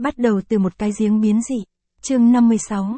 Bắt đầu từ một cái giếng biến dị. Chương 56,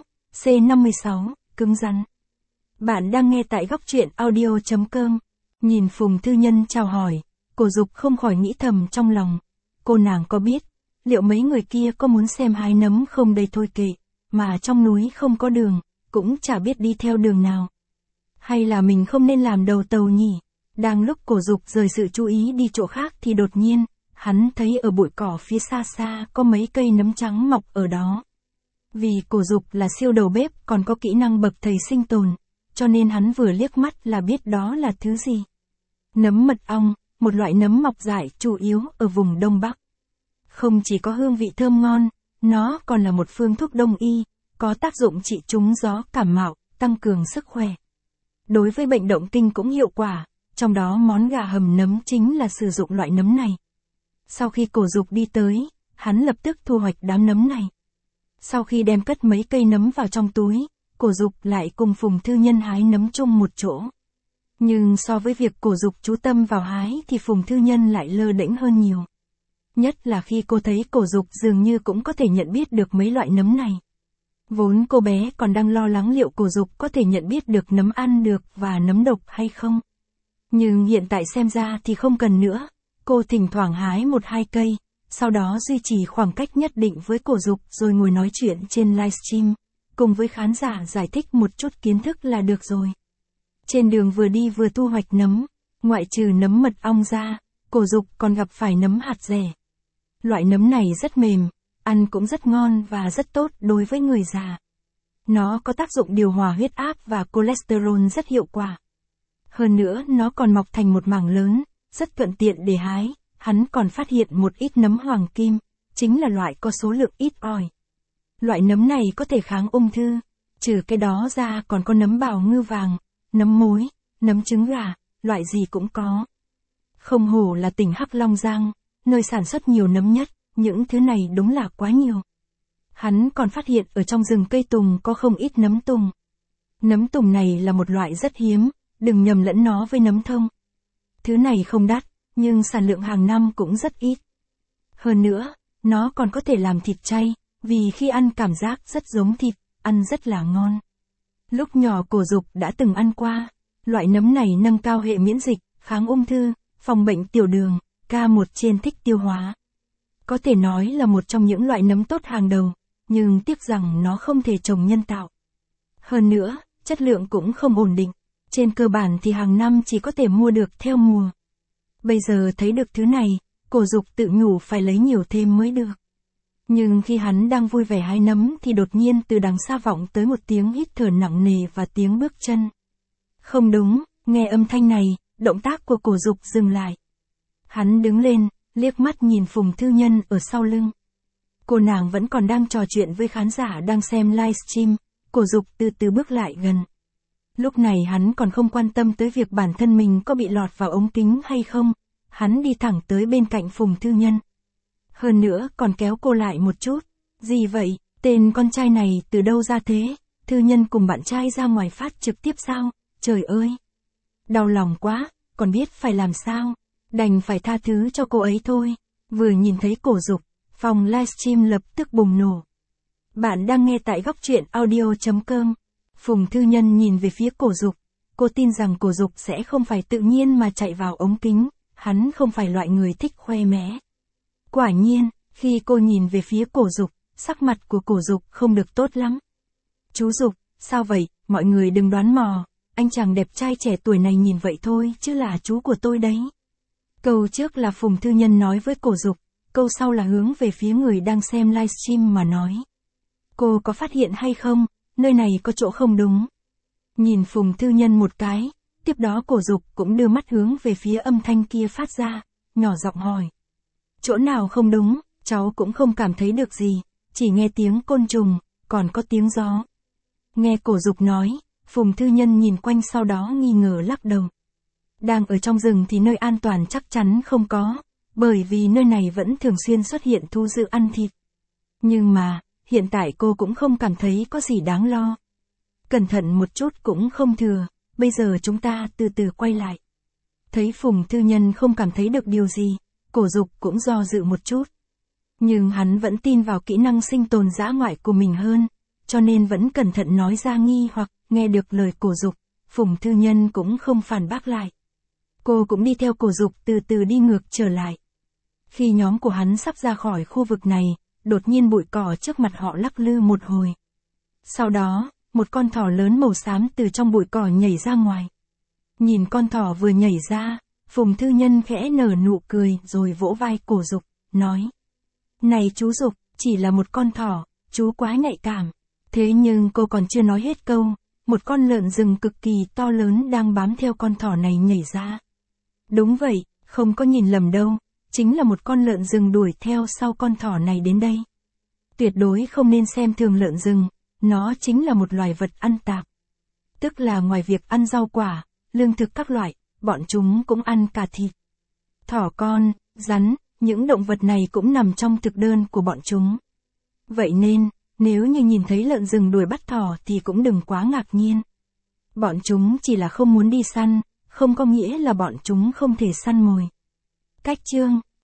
C56, cứng rắn. Bạn đang nghe tại góc truyện audio.com. Nhìn Phùng Thư Nhân chào hỏi, Cổ Dục không khỏi nghĩ thầm trong lòng. Cô nàng có biết, liệu mấy người kia có muốn xem hái nấm không đây thôi kệ, mà trong núi không có đường, cũng chả biết đi theo đường nào. Hay là mình không nên làm đầu tàu nhỉ? Đang lúc Cổ Dục rời sự chú ý đi chỗ khác thì đột nhiên, hắn thấy ở bụi cỏ phía xa xa có mấy cây nấm trắng mọc ở đó. Vì Cổ Dục là siêu đầu bếp còn có kỹ năng bậc thầy sinh tồn, cho nên hắn vừa liếc mắt là biết đó là thứ gì. Nấm mật ong, một loại nấm mọc dại chủ yếu ở vùng Đông Bắc. Không chỉ có hương vị thơm ngon, nó còn là một phương thuốc đông y, có tác dụng trị trúng gió cảm mạo, tăng cường sức khỏe. Đối với bệnh động kinh cũng hiệu quả, trong đó món gà hầm nấm chính là sử dụng loại nấm này. Sau khi Cổ Dục đi tới, hắn lập tức thu hoạch đám nấm này. Sau khi đem cất mấy cây nấm vào trong túi, Cổ Dục lại cùng Phùng Thư Nhân hái nấm chung một chỗ. Nhưng so với việc Cổ Dục chú tâm vào hái thì Phùng Thư Nhân lại lơ đễnh hơn nhiều. Nhất là khi cô thấy Cổ Dục dường như cũng có thể nhận biết được mấy loại nấm này. Vốn cô bé còn đang lo lắng liệu Cổ Dục có thể nhận biết được nấm ăn được và nấm độc hay không. Nhưng hiện tại xem ra thì không cần nữa. Cô thỉnh thoảng hái 1-2 cây, sau đó duy trì khoảng cách nhất định với Cổ Dục rồi ngồi nói chuyện trên livestream, cùng với khán giả giải thích một chút kiến thức là được rồi. Trên đường vừa đi vừa thu hoạch nấm, ngoại trừ nấm mật ong ra, Cổ Dục còn gặp phải nấm hạt dẻ. Loại nấm này rất mềm, ăn cũng rất ngon và rất tốt đối với người già. Nó có tác dụng điều hòa huyết áp và cholesterol rất hiệu quả. Hơn nữa nó còn mọc thành một mảng lớn, rất thuận tiện để hái. Hắn còn phát hiện một ít nấm hoàng kim, chính là loại có số lượng ít ỏi. Loại nấm này có thể kháng ung thư, trừ cái đó ra còn có nấm bào ngư vàng, nấm mối, nấm trứng gà, loại gì cũng có. Không hổ là tỉnh Hắc Long Giang, nơi sản xuất nhiều nấm nhất, những thứ này đúng là quá nhiều. Hắn còn phát hiện ở trong rừng cây tùng có không ít nấm tùng. Nấm tùng này là một loại rất hiếm, đừng nhầm lẫn nó với nấm thông. Thứ này không đắt, nhưng sản lượng hàng năm cũng rất ít. Hơn nữa, nó còn có thể làm thịt chay, vì khi ăn cảm giác rất giống thịt, ăn rất là ngon. Lúc nhỏ Cổ Dục đã từng ăn qua, loại nấm này nâng cao hệ miễn dịch, kháng ung thư, phòng bệnh tiểu đường, K1 trên thích tiêu hóa. Có thể nói là một trong những loại nấm tốt hàng đầu, nhưng tiếc rằng nó không thể trồng nhân tạo. Hơn nữa, chất lượng cũng không ổn định, trên cơ bản thì hàng năm chỉ có thể mua được theo mùa. Bây giờ thấy được thứ này, Cổ Dục tự nhủ phải lấy nhiều thêm mới được. Nhưng khi hắn đang vui vẻ hái nấm thì đột nhiên từ đằng xa vọng tới một tiếng hít thở nặng nề và tiếng bước chân. Không đúng, nghe âm thanh này, động tác của Cổ Dục dừng lại. Hắn đứng lên, liếc mắt nhìn Phùng Thư Nhân ở sau lưng. Cô nàng vẫn còn đang trò chuyện với khán giả đang xem livestream, Cổ Dục từ từ bước lại gần. Lúc này hắn còn không quan tâm tới việc bản thân mình có bị lọt vào ống kính hay không, hắn đi thẳng tới bên cạnh Phùng Thư Nhân. Hơn nữa còn kéo cô lại một chút. Gì vậy, tên con trai này từ đâu ra thế? Thư Nhân cùng bạn trai ra ngoài phát trực tiếp sao? Trời ơi! Đau lòng quá, còn biết phải làm sao? Đành phải tha thứ cho cô ấy thôi. Vừa nhìn thấy Cổ Dục, phòng livestream lập tức bùng nổ. Bạn đang nghe tại góc truyện audio.com. Phùng Thư Nhân nhìn về phía Cổ Dục. Cô tin rằng Cổ Dục sẽ không phải tự nhiên mà chạy vào ống kính. Hắn không phải loại người thích khoe mẽ. Quả nhiên, khi cô nhìn về phía Cổ Dục, sắc mặt của Cổ Dục không được tốt lắm. Chú Dục, sao vậy, mọi người đừng đoán mò. Anh chàng đẹp trai trẻ tuổi này nhìn vậy thôi chứ là chú của tôi đấy. Câu trước là Phùng Thư Nhân nói với Cổ Dục, câu sau là hướng về phía người đang xem livestream mà nói. Cô có phát hiện hay không, nơi này có chỗ không đúng. Nhìn Phùng Thư Nhân một cái, tiếp đó Cổ Dục cũng đưa mắt hướng về phía âm thanh kia phát ra, nhỏ giọng hỏi. Chỗ nào không đúng, cháu cũng không cảm thấy được gì, chỉ nghe tiếng côn trùng, còn có tiếng gió. Nghe Cổ Dục nói, Phùng Thư Nhân nhìn quanh sau đó nghi ngờ lắc đầu. Đang ở trong rừng thì nơi an toàn chắc chắn không có, bởi vì nơi này vẫn thường xuyên xuất hiện thu dữ ăn thịt. Nhưng mà, hiện tại cô cũng không cảm thấy có gì đáng lo. Cẩn thận một chút cũng không thừa, bây giờ chúng ta từ từ quay lại. Thấy Phùng Thư Nhân không cảm thấy được điều gì, Cổ Dục cũng do dự một chút. Nhưng hắn vẫn tin vào kỹ năng sinh tồn dã ngoại của mình hơn, cho nên vẫn cẩn thận nói ra nghi hoặc. Nghe được lời Cổ Dục, Phùng Thư Nhân cũng không phản bác lại. Cô cũng đi theo Cổ Dục từ từ đi ngược trở lại. Khi nhóm của hắn sắp ra khỏi khu vực này, đột nhiên bụi cỏ trước mặt họ lắc lư một hồi. Sau đó, một con thỏ lớn màu xám từ trong bụi cỏ nhảy ra ngoài. Nhìn con thỏ vừa nhảy ra, Phùng Thư Nhân khẽ nở nụ cười rồi vỗ vai Cổ Dục, nói. Này chú Dục, chỉ là một con thỏ, chú quá nhạy cảm. Thế nhưng cô còn chưa nói hết câu, một con lợn rừng cực kỳ to lớn đang bám theo con thỏ này nhảy ra. Đúng vậy, không có nhìn lầm đâu, chính là một con lợn rừng đuổi theo sau con thỏ này đến đây. Tuyệt đối không nên xem thường lợn rừng, nó chính là một loài vật ăn tạp. Tức là ngoài việc ăn rau quả, lương thực các loại, bọn chúng cũng ăn cả thịt. Thỏ con, rắn, những động vật này cũng nằm trong thực đơn của bọn chúng. Vậy nên, nếu như nhìn thấy lợn rừng đuổi bắt thỏ thì cũng đừng quá ngạc nhiên. Bọn chúng chỉ là không muốn đi săn, không có nghĩa là bọn chúng không thể săn mồi. Cách chương